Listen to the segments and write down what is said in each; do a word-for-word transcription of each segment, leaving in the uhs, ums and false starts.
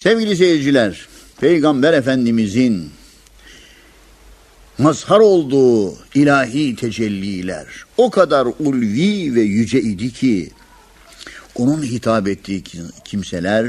Sevgili seyirciler, Peygamber Efendimizin mazhar olduğu ilahi tecelliler o kadar ulvi ve yüce idi ki onun hitap ettiği kimseler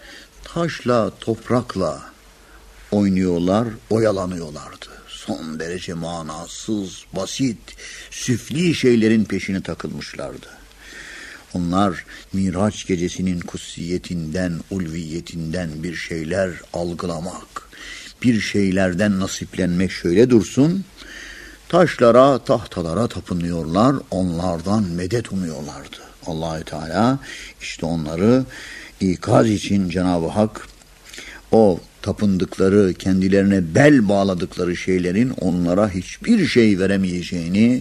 taşla, toprakla oynuyorlar, oyalanıyorlardı. Son derece manasız, basit, süfli şeylerin peşine takılmışlardı. Onlar Miraç gecesinin kutsiyetinden, ulviyetinden bir şeyler algılamak, bir şeylerden nasiplenmek şöyle dursun, taşlara, tahtalara tapınıyorlar, onlardan medet umuyorlardı. Allah-u Teala işte onları ikaz için Cenab-ı Hak o tapındıkları, kendilerine bel bağladıkları şeylerin onlara hiçbir şey veremeyeceğini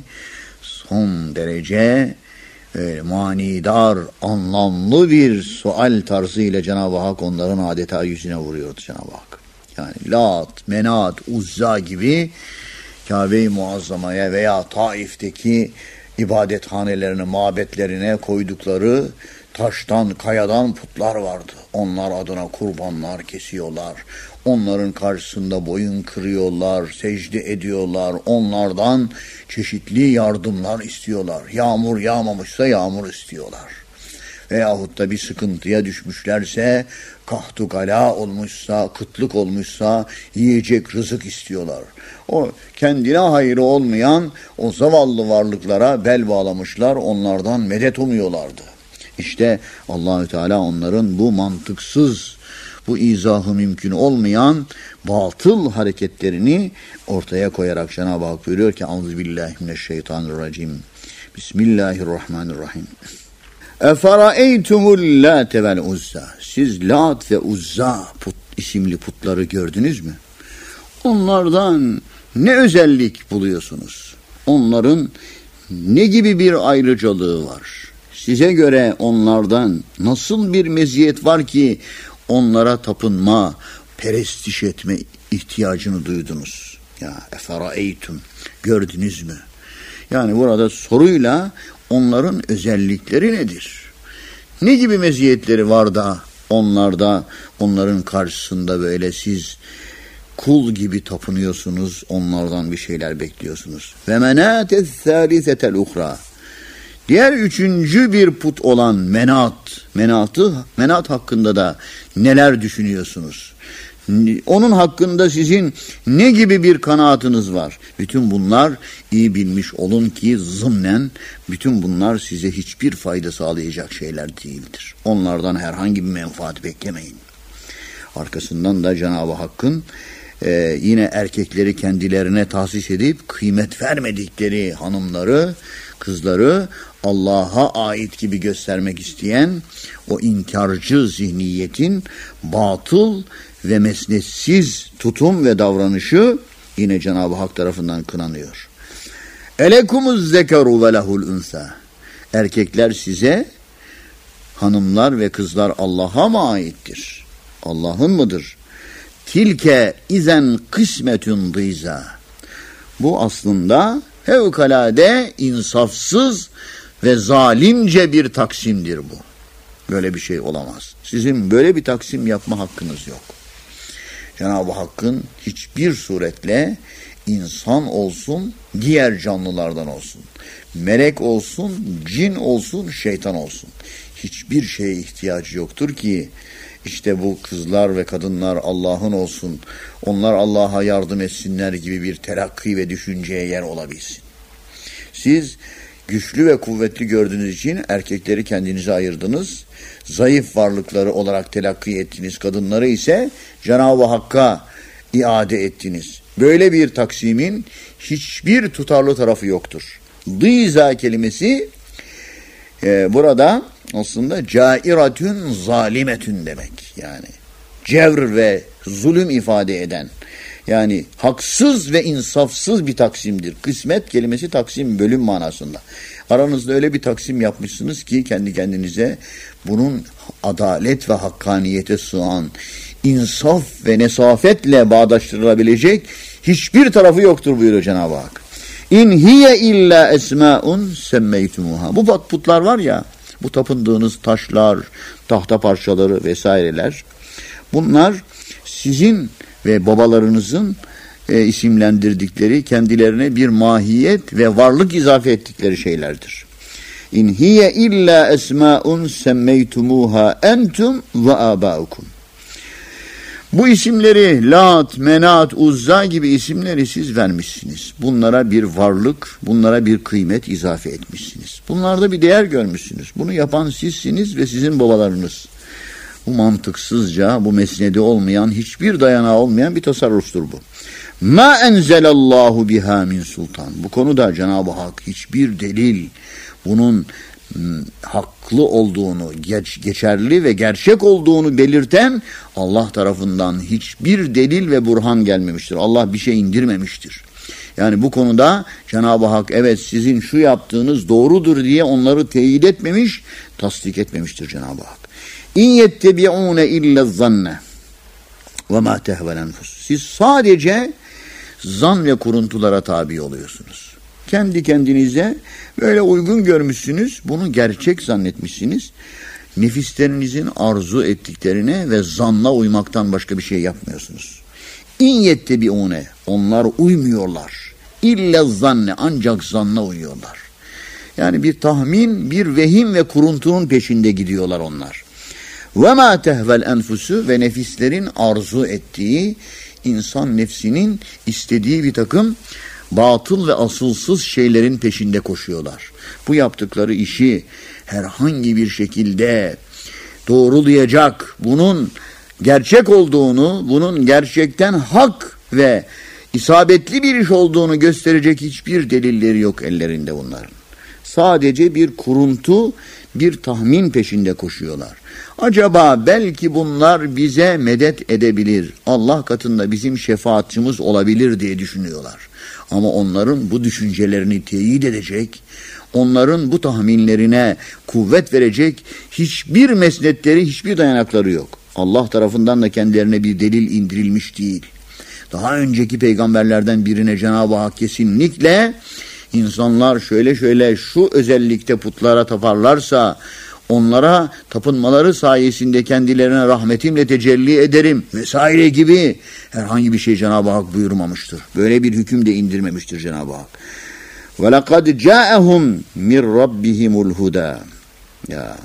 son derece e, manidar, anlamlı bir sual tarzıyla Cenab-ı Hak onların adeta yüzüne vuruyordu Cenab-ı Hak. Yani Lat, Menat, Uzza gibi Kabe-i Muazzama'ya veya Taif'teki ibadethanelerine, mabetlerine koydukları taştan, kayadan putlar vardı. Onlar adına kurbanlar kesiyorlar. Onların karşısında boyun kırıyorlar, secde ediyorlar. Onlardan çeşitli yardımlar istiyorlar. Yağmur yağmamışsa yağmur istiyorlar. Veyahut da bir sıkıntıya düşmüşlerse, kahtu gala olmuşsa, kıtlık olmuşsa yiyecek rızık istiyorlar. O kendine hayrı olmayan o zavallı varlıklara bel bağlamışlar, onlardan medet umuyorlardı. İşte Allahü Teala onların bu mantıksız, bu izahı mümkün olmayan batıl hareketlerini ortaya koyarak Cenab-ı Hak buyuruyor ki Euzubillahimineşşeytanirracim. Bismillahirrahmanirrahim. Eferaeytumul Late vel Uzza. Siz Lat ve Uzza put, isimli putları gördünüz mü? Onlardan ne özellik buluyorsunuz? Onların ne gibi bir ayrıcalığı var? Size göre onlardan nasıl bir meziyet var ki onlara tapınma, perestiş etme ihtiyacını duydunuz? Ya eferaeytum, gördünüz mü? Yani burada soruyla onların özellikleri nedir? Ne gibi meziyetleri var da onlarda, onların karşısında böyle siz kul gibi tapınıyorsunuz, onlardan bir şeyler bekliyorsunuz. Ve menâtez thâlisetel uhra. Diğer üçüncü bir put olan Menat, Menat'ı, Menat hakkında da neler düşünüyorsunuz? Onun hakkında sizin ne gibi bir kanaatınız var? Bütün bunlar iyi bilmiş olun ki zımnen bütün bunlar size hiçbir fayda sağlayacak şeyler değildir. Onlardan herhangi bir menfaat beklemeyin. Arkasından da Cenab-ı Hakk'ın e, yine erkekleri kendilerine tahsis edip kıymet vermedikleri hanımları, kızları Allah'a ait gibi göstermek isteyen o inkarcı zihniyetin batıl ve mesnetsiz tutum ve davranışı yine Cenab-ı Hak tarafından kınanıyor. Elekumuz zekaru ve lehul unsa. Erkekler size, hanımlar ve kızlar Allah'a mı aittir? Allah'ın mıdır? Tilke izen kısmetun dîza. Bu aslında fevkalade insafsız ve zalimce bir taksimdir bu. Böyle bir şey olamaz. Sizin böyle bir taksim yapma hakkınız yok. Cenab-ı Hakk'ın hiçbir suretle insan olsun, diğer canlılardan olsun, melek olsun, cin olsun, şeytan olsun, hiçbir şeye ihtiyacı yoktur ki işte bu kızlar ve kadınlar Allah'ın olsun, onlar Allah'a yardım etsinler gibi bir terakki ve düşünceye yer olabilsin. Siz güçlü ve kuvvetli gördüğünüz için erkekleri kendinize ayırdınız. Zayıf varlıkları olarak telakki ettiniz. Kadınları ise Cenab-ı Hakk'a iade ettiniz. Böyle bir taksimin hiçbir tutarlı tarafı yoktur. Dîza kelimesi e, burada aslında cairatün zalimetün demek. Yani cevr ve zulüm ifade eden, yani haksız ve insafsız bir taksimdir. Kısmet kelimesi taksim, bölüm manasında. Aranızda öyle bir taksim yapmışsınız ki kendi kendinize bunun adalet ve hakkaniyete sığan, insaf ve nesafetle bağdaştırılabilecek hiçbir tarafı yoktur buyuruyor Cenab-ı Hak. İn hiye illa esmaun semmeytumuha. Bu putlar var ya, bu tapındığınız taşlar, tahta parçaları vesaireler, Bunlar sizin ve babalarınızın e, isimlendirdikleri, kendilerine bir mahiyet ve varlık izafe ettikleri şeylerdir. İn hiye illa esmaun semmeytumuha entum ve abaukum. Bu isimleri Lat, Menat, Uzza gibi isimleri siz vermişsiniz. Bunlara bir varlık, bunlara bir kıymet izafe etmişsiniz. Bunlarda bir değer görmüşsünüz. Bunu yapan sizsiniz ve sizin babalarınız. Bu mantıksızca, bu mesnedi olmayan, hiçbir dayanağı olmayan bir tasarruftur bu. Ma enzelallahu biha min sultan. Bu konuda Cenab-ı Hak hiçbir delil, bunun haklı olduğunu, geç, geçerli ve gerçek olduğunu belirten Allah tarafından hiçbir delil ve burhan gelmemiştir. Allah bir şey indirmemiştir. Yani bu konuda Cenab-ı Hak evet sizin şu yaptığınız doğrudur diye onları teyit etmemiş, tasdik etmemiştir Cenab-ı Hak. İn yettebi'une illa zanne ve ma tehvel enfus. Siz sadece zan ve kuruntulara tabi oluyorsunuz. Kendi kendinize böyle uygun görmüşsünüz, bunu gerçek zannetmişsiniz. Nefislerinizin arzu ettiklerine ve zanna uymaktan başka bir şey yapmıyorsunuz. İn yettebi'une, onlar uymuyorlar. İlla zanne, ancak zanna uyuyorlar. Yani bir tahmin, bir vehim ve kuruntunun peşinde gidiyorlar onlar. Ve ma tehvel enfusu, ve nefislerin arzu ettiği, insan nefsinin istediği bir takım batıl ve asılsız şeylerin peşinde koşuyorlar. Bu yaptıkları işi herhangi bir şekilde doğrulayacak, bunun gerçek olduğunu, bunun gerçekten hak ve isabetli bir iş olduğunu gösterecek hiçbir delilleri yok ellerinde bunların. Sadece bir kuruntu, bir tahmin peşinde koşuyorlar. Acaba belki bunlar bize medet edebilir, Allah katında bizim şefaatçimiz olabilir diye düşünüyorlar. Ama onların bu düşüncelerini teyit edecek, onların bu tahminlerine kuvvet verecek hiçbir mesnetleri, hiçbir dayanakları yok. Allah tarafından da kendilerine bir delil indirilmiş değil. Daha önceki peygamberlerden birine Cenab-ı Hak kesinlikle insanlar şöyle şöyle şu özellikle putlara taparlarsa onlara tapınmaları sayesinde kendilerine rahmetimle tecelli ederim vesaire gibi herhangi bir şey Cenab-ı Hak buyurmamıştır. Böyle bir hüküm de indirmemiştir Cenab-ı Hak. وَلَقَدْ جَاءَهُمْ مِنْ رَبِّهِمُ الْهُدَى. Ya.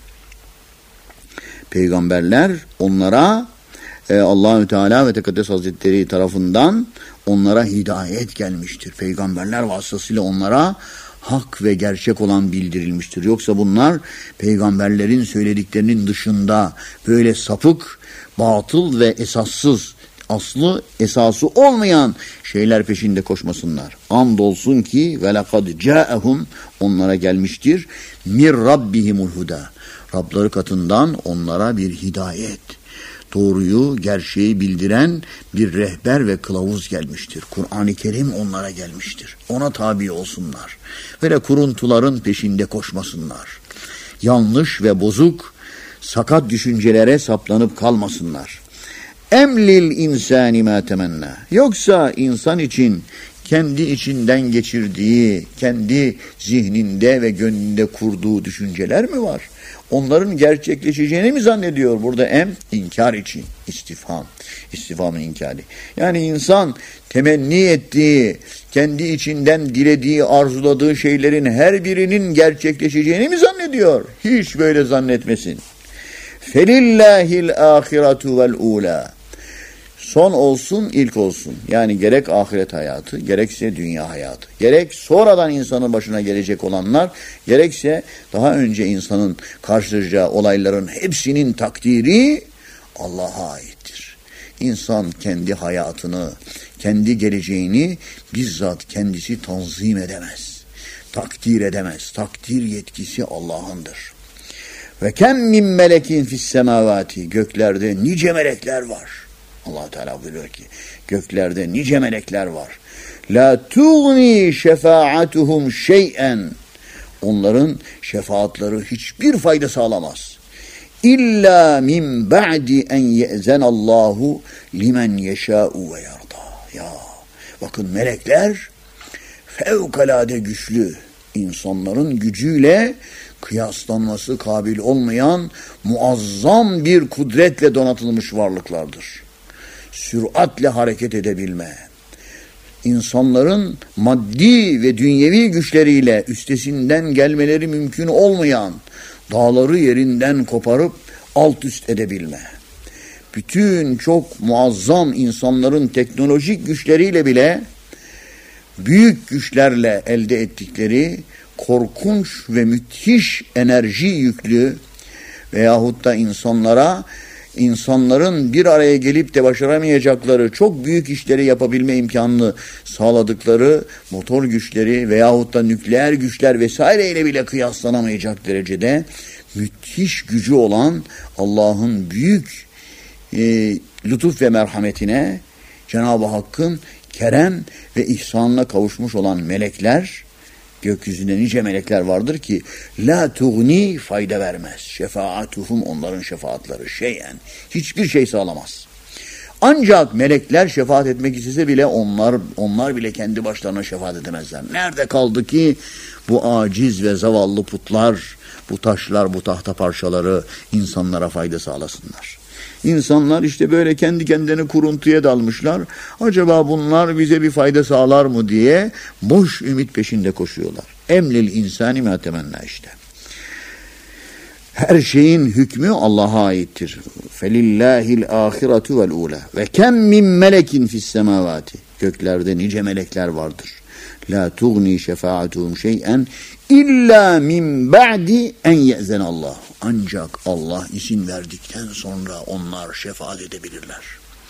Peygamberler onlara e, Allahü Teala ve Tekaddes Hazretleri tarafından onlara hidayet gelmiştir. Peygamberler vasıtasıyla onlara hak ve gerçek olan bildirilmiştir. Yoksa bunlar peygamberlerin söylediklerinin dışında böyle sapık, batıl ve esassız, aslı esası olmayan şeyler peşinde koşmasınlar. Andolsun ki ve lekad ca'ehum, onlara gelmiştir mir rabbihimul huda. Rabları katından onlara bir hidayet, doğruyu, gerçeği bildiren bir rehber ve kılavuz gelmiştir. Kur'an-ı Kerim onlara gelmiştir. Ona tabi olsunlar. Ve de kuruntuların peşinde koşmasınlar. Yanlış ve bozuk, sakat düşüncelere saplanıp kalmasınlar. Emlil insani ma temenna. Yoksa insan için kendi içinden geçirdiği, kendi zihninde ve gönlünde kurduğu düşünceler mi var? Onların gerçekleşeceğini mi zannediyor? Burada em, inkar için. İstifham. İstifhamın inkari. Yani insan temenni ettiği, kendi içinden dilediği, arzuladığı şeylerin her birinin gerçekleşeceğini mi zannediyor? Hiç böyle zannetmesin. Felillahil ahiretu vel ula. Son olsun, ilk olsun. Yani gerek ahiret hayatı, gerekse dünya hayatı. Gerek sonradan insanın başına gelecek olanlar, gerekse daha önce insanın karşılaşacağı olayların hepsinin takdiri Allah'a aittir. İnsan kendi hayatını, kendi geleceğini bizzat kendisi tanzim edemez. Takdir edemez. Takdir yetkisi Allah'ındır. Ve kem min melekin fis semavati. Göklerde nice melekler var. Allah Teala buyuruyor ki göklerde nice melekler var. La tuğni şefaatuhum şey'en. Onların şefaatleri hiçbir fayda sağlamaz. İlla min ba'di en ye'zenallahu limen yeşâ'u ve yarda. Ya bakın melekler fevkalade güçlü. İnsanların gücüyle kıyaslanması kabil olmayan muazzam bir kudretle donatılmış varlıklardır. Süratle hareket edebilme, insanların maddi ve dünyevi güçleriyle üstesinden gelmeleri mümkün olmayan dağları yerinden koparıp alt üst edebilme, bütün çok muazzam insanların teknolojik güçleriyle bile büyük güçlerle elde ettikleri korkunç ve müthiş enerji yüklü veyahut da insanlara insanların bir araya gelip de başaramayacakları çok büyük işleri yapabilme imkanını sağladıkları motor güçleri veyahut da nükleer güçler vesaireyle bile kıyaslanamayacak derecede müthiş gücü olan Allah'ın büyük e, lütuf ve merhametine, Cenab-ı Hakk'ın kerem ve ihsanına kavuşmuş olan melekler, gökyüzünde nice melekler vardır ki la tugni fayda vermez. Şefaatuhum, onların şefaatleri şeyen, hiçbir şey sağlamaz. Ancak melekler şefaat etmek istese bile onlar onlar bile kendi başlarına şefaat edemezler. Nerede kaldı ki bu aciz ve zavallı putlar, bu taşlar, bu tahta parçaları insanlara fayda sağlasınlar. İnsanlar işte böyle kendi kendine kuruntuya dalmışlar. Acaba bunlar bize bir fayda sağlar mı diye boş ümit peşinde koşuyorlar. Emlil insani ma temenna işte. Her şeyin hükmü Allah'a aittir. Felillahil ahiretu vel ula. Ve kem min melekin fis semavati. Göklerde nice melekler vardır. La tugni şefaatuhum şey'en illa min ba'di en ye'zen Allah. Ancak Allah izin verdikten sonra onlar şefaat edebilirler.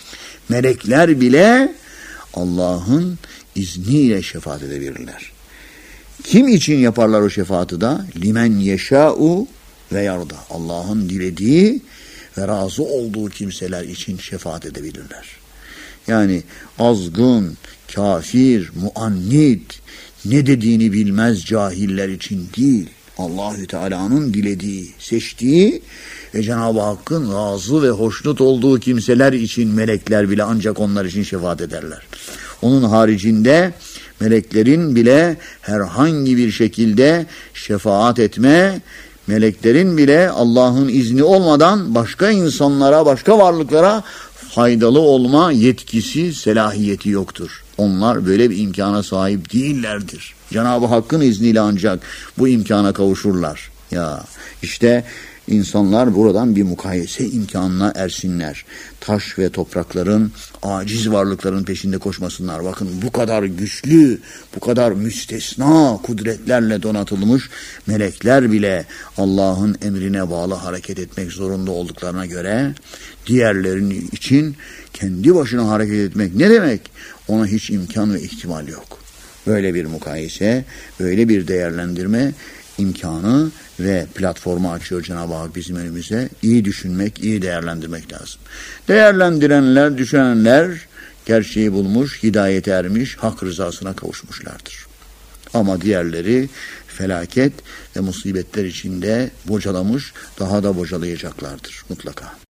Melekler bile Allah'ın izniyle şefaat edebilirler. Kim için yaparlar o şefaati da? Limen yeşâ'u ve yarda. Allah'ın dilediği ve razı olduğu kimseler için şefaat edebilirler. Yani azgın, kafir, muannit, ne dediğini bilmez cahiller için değil, Allahü Teala'nın dilediği, seçtiği ve Cenab-ı Hakk'ın razı ve hoşnut olduğu kimseler için melekler bile ancak onlar için şefaat ederler. Onun haricinde meleklerin bile herhangi bir şekilde şefaat etme, meleklerin bile Allah'ın izni olmadan başka insanlara, başka varlıklara faydalı olma yetkisi, selahiyeti yoktur. Onlar böyle bir imkana sahip değillerdir. Cenab-ı Hakk'ın izniyle ancak bu imkana kavuşurlar. Ya işte insanlar buradan bir mukayese imkanına ersinler. Taş ve toprakların, aciz varlıkların peşinde koşmasınlar. Bakın bu kadar güçlü, bu kadar müstesna kudretlerle donatılmış melekler bile Allah'ın emrine bağlı hareket etmek zorunda olduklarına göre diğerlerinin için kendi başına hareket etmek ne demek? Ona hiç imkan ve ihtimal yok. Böyle bir mukayese, böyle bir değerlendirme imkanı ve platformu açıyor Cenab-ı Hak bizim önümüze. İyi düşünmek, iyi değerlendirmek lazım. Değerlendirenler, düşünenler gerçeği bulmuş, hidayete ermiş, hak rızasına kavuşmuşlardır. Ama diğerleri felaket ve musibetler içinde bocalamış, daha da bocalayacaklardır mutlaka.